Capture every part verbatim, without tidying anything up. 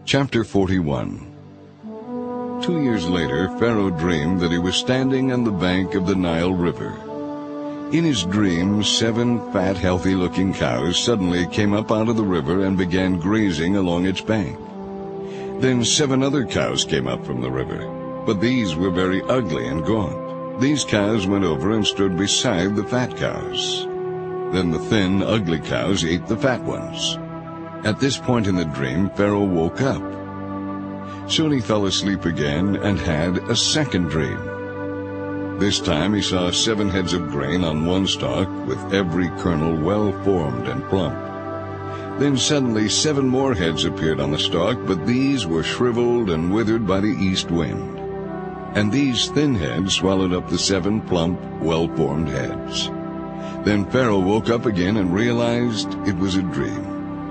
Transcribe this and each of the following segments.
Chapter forty-one. Two years later, Pharaoh dreamed that he was standing on the bank of the Nile River. In his dream, seven fat, healthy-looking cows suddenly came up out of the river and began grazing along its bank. Then seven other cows came up from the river, but these were very ugly and gaunt. These cows went over and stood beside the fat cows. Then the thin, ugly cows ate the fat ones. At this point in the dream, Pharaoh woke up. Soon he fell asleep again and had a second dream. This time he saw seven heads of grain on one stalk, with every kernel well formed and plump. Then suddenly seven more heads appeared on the stalk, but these were shriveled and withered by the east wind. And these thin heads swallowed up the seven plump, well-formed heads. Then Pharaoh woke up again and realized it was a dream.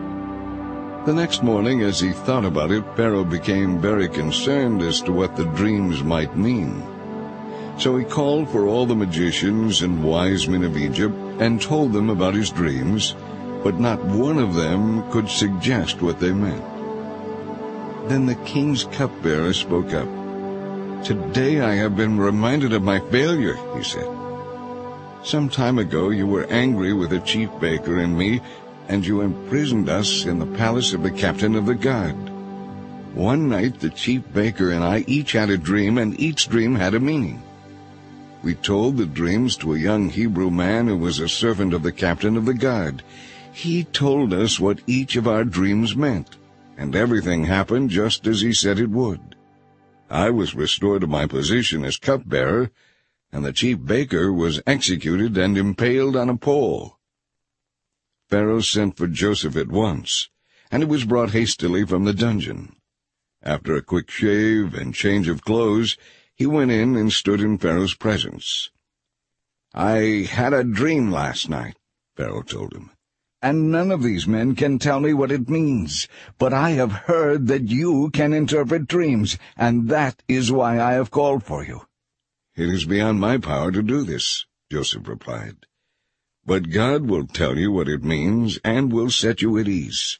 The next morning, as he thought about it, Pharaoh became very concerned as to what the dreams might mean. So he called for all the magicians and wise men of Egypt and told them about his dreams, but not one of them could suggest what they meant. Then the king's cupbearer spoke up. "Today I have been reminded of my failure," he said. "Some time ago you were angry with the chief baker and me, and you imprisoned us in the palace of the captain of the guard. One night the chief baker and I each had a dream, and each dream had a meaning. We told the dreams to a young Hebrew man who was a servant of the captain of the guard. He told us what each of our dreams meant, and everything happened just as he said it would. I was restored to my position as cupbearer, and the chief baker was executed and impaled on a pole." Pharaoh sent for Joseph at once, and he was brought hastily from the dungeon. After a quick shave and change of clothes, he went in and stood in Pharaoh's presence. "I had a dream last night," Pharaoh told him, "and none of these men can tell me what it means. But I have heard that you can interpret dreams, and that is why I have called for you." "It is beyond my power to do this," Joseph replied. "But God will tell you what it means and will set you at ease."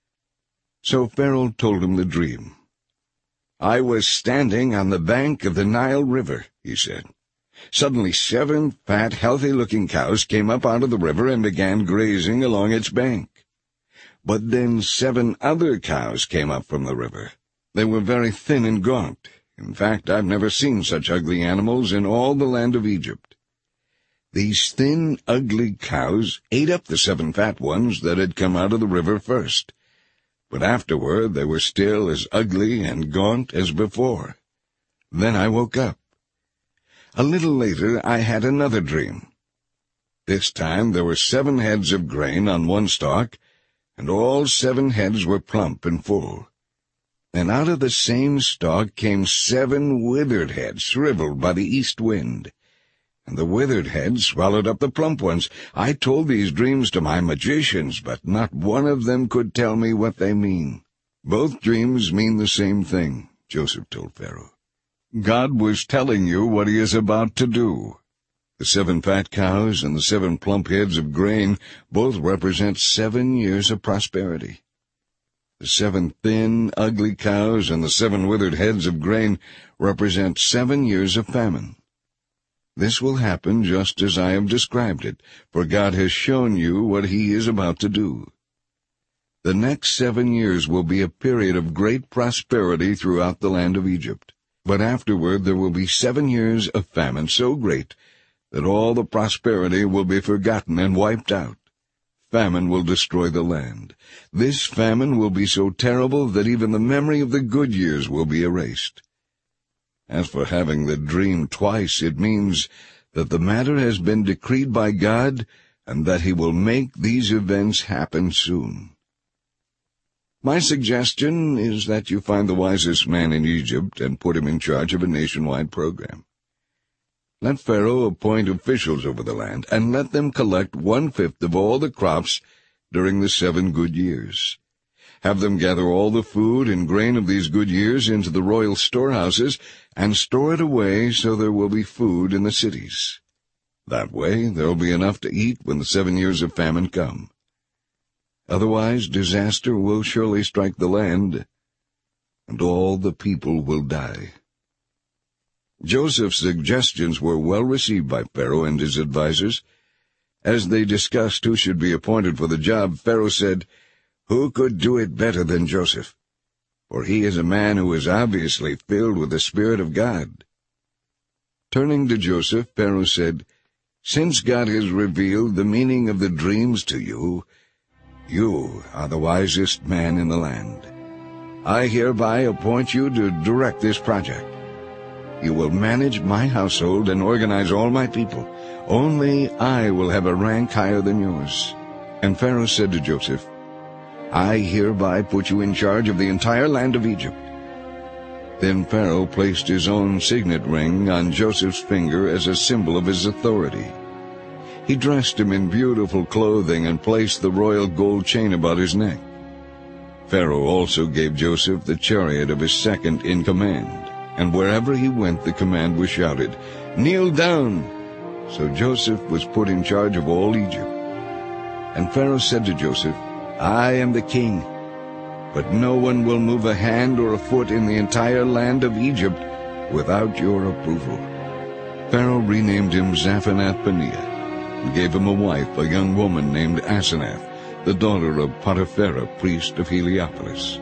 So Pharaoh told him the dream. "I was standing on the bank of the Nile River," he said. "Suddenly seven fat, healthy-looking cows came up out of the river and began grazing along its bank. But then seven other cows came up from the river. They were very thin and gaunt. In fact, I've never seen such ugly animals in all the land of Egypt. These thin, ugly cows ate up the seven fat ones that had come out of the river first, but afterward they were still as ugly and gaunt as before. Then I woke up. A little later I had another dream. This time there were seven heads of grain on one stalk, and all seven heads were plump and full. And out of the same stalk came seven withered heads, shriveled by the east wind. And the withered heads swallowed up the plump ones. I told these dreams to my magicians, but not one of them could tell me what they mean." "Both dreams mean the same thing," Joseph told Pharaoh. "God was telling you what he is about to do. The seven fat cows and the seven plump heads of grain both represent seven years of prosperity. The seven thin, ugly cows and the seven withered heads of grain represent seven years of famine. This will happen just as I have described it, for God has shown you what he is about to do. The next seven years will be a period of great prosperity throughout the land of Egypt, but afterward there will be seven years of famine so great that all the prosperity will be forgotten and wiped out. Famine will destroy the land. This famine will be so terrible that even the memory of the good years will be erased. As for having the dream twice, it means that the matter has been decreed by God and that he will make these events happen soon. My suggestion is that you find the wisest man in Egypt and put him in charge of a nationwide program. Let Pharaoh appoint officials over the land, and let them collect one-fifth of all the crops during the seven good years. Have them gather all the food and grain of these good years into the royal storehouses, and store it away so there will be food in the cities. That way there will be enough to eat when the seven years of famine come. Otherwise disaster will surely strike the land, and all the people will die." Joseph's suggestions were well received by Pharaoh and his advisers. As they discussed who should be appointed for the job, Pharaoh said, "Who could do it better than Joseph? For he is a man who is obviously filled with the Spirit of God." Turning to Joseph, Pharaoh said, "Since God has revealed the meaning of the dreams to you, you are the wisest man in the land. I hereby appoint you to direct this project. You will manage my household and organize all my people. Only I will have a rank higher than yours." And Pharaoh said to Joseph, "I hereby put you in charge of the entire land of Egypt." Then Pharaoh placed his own signet ring on Joseph's finger as a symbol of his authority. He dressed him in beautiful clothing and placed the royal gold chain about his neck. Pharaoh also gave Joseph the chariot of his second-in-command, and wherever he went the command was shouted, "Kneel down!" So Joseph was put in charge of all Egypt. And Pharaoh said to Joseph, "I am the king, but no one will move a hand or a foot in the entire land of Egypt without your approval." Pharaoh renamed him Zaphenath-Paneah, and gave him a wife, a young woman named Asenath, the daughter of Potiphera, priest of Heliopolis.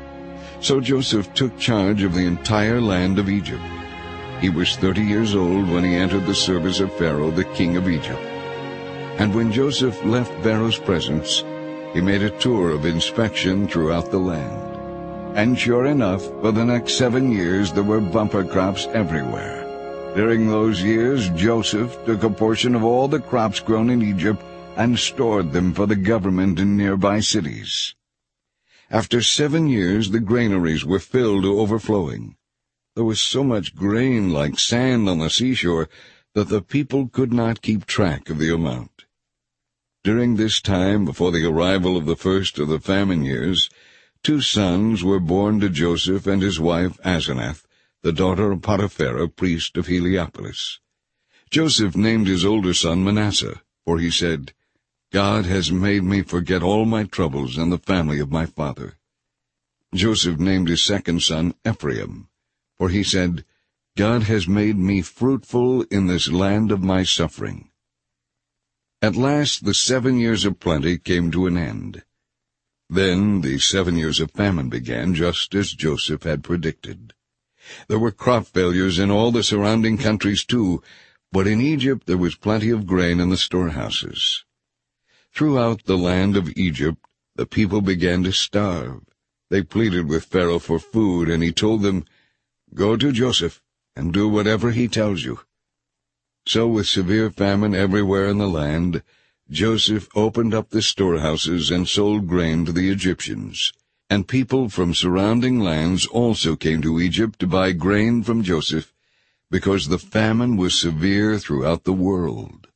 So Joseph took charge of the entire land of Egypt. He was thirty years old when he entered the service of Pharaoh, the king of Egypt. And when Joseph left Pharaoh's presence, he made a tour of inspection throughout the land. And sure enough, for the next seven years there were bumper crops everywhere. During those years, Joseph took a portion of all the crops grown in Egypt and stored them for the government in nearby cities. After seven years, the granaries were filled to overflowing. There was so much grain like sand on the seashore that the people could not keep track of the amount. During this time, before the arrival of the first of the famine years, two sons were born to Joseph and his wife Asenath, the daughter of Potiphera, priest of Heliopolis. Joseph named his older son Manasseh, for he said, "God has made me forget all my troubles and the family of my father." Joseph named his second son Ephraim, for he said, "God has made me fruitful in this land of my suffering." At last the seven years of plenty came to an end. Then the seven years of famine began, just as Joseph had predicted. There were crop failures in all the surrounding countries too, but in Egypt there was plenty of grain in the storehouses. Throughout the land of Egypt the people began to starve. They pleaded with Pharaoh for food, and he told them, "Go to Joseph and do whatever he tells you." So with severe famine everywhere in the land, Joseph opened up the storehouses and sold grain to the Egyptians. And people from surrounding lands also came to Egypt to buy grain from Joseph, because the famine was severe throughout the world.